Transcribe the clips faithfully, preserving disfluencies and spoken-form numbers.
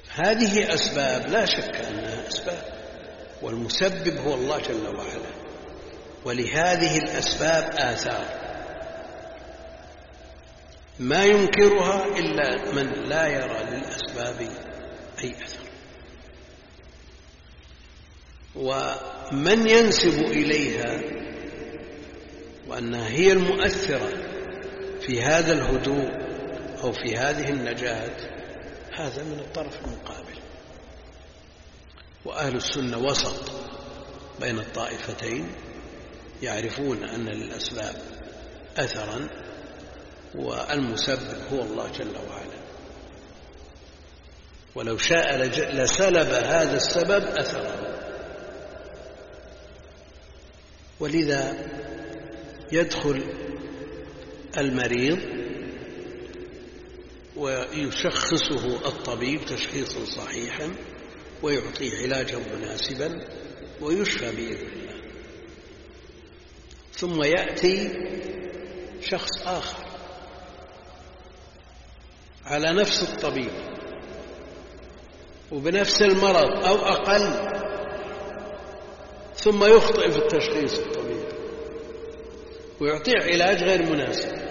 هذه أسباب لا شك أنها أسباب، والمسبب هو الله جل وعلا، ولهذه الأسباب آثار ما ينكرها إلا من لا يرى للأسباب أي أثر. ومن ينسب إليها وأنها هي المؤثرة في هذا الهدوء أو في هذه النجاة هذا من الطرف المقابل. وأهل السنة وسط بين الطائفتين، يعرفون أن للأسباب أثرا والمسبب هو الله جل وعلا، ولو شاء لسلب هذا السبب أثره. ولذا يدخل المريض ويشخصه الطبيب تشخيصا صحيحا ويعطيه علاجا مناسبا ويشفى بإذن الله. ثم يأتي شخص آخر على نفس الطبيب وبنفس المرض أو أقل، ثم يخطئ في التشخيص الطبيب ويعطيه علاج غير مناسب،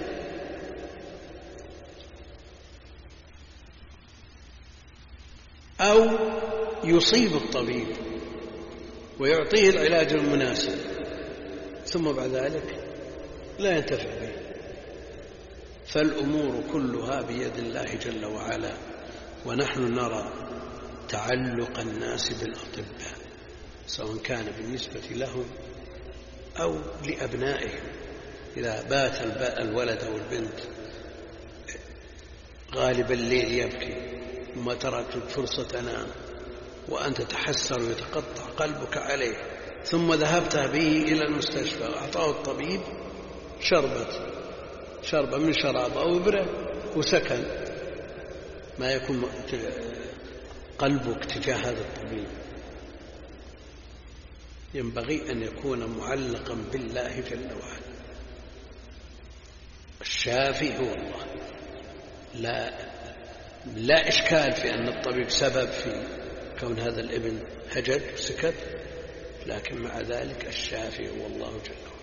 أو يصيب الطبيب ويعطيه العلاج المناسب ثم بعد ذلك لا ينتفع به. فالأمور كلها بيد الله جل وعلا، ونحن نرى تعلق الناس بالأطباء سواء كان بالنسبة لهم أو لأبنائهم. إذا بات الولد أو البنت غالب الليل يبكي وما تركت فرصة تنام وأنت تحسر ويتقطع قلبك عليه، ثم ذهبت به إلى المستشفى وأعطاه الطبيب شربة شربة من شراب أو إبرة وسكن، ما يكون قلبك تجاه هذا الطبيب؟ ينبغي أن يكون معلقا بالله جل وعلا. الشافي هو الله، لا لا إشكال في أن الطبيب سبب في كون هذا الابن هجد وسكت، لكن مع ذلك الشافي هو الله جل وعلا.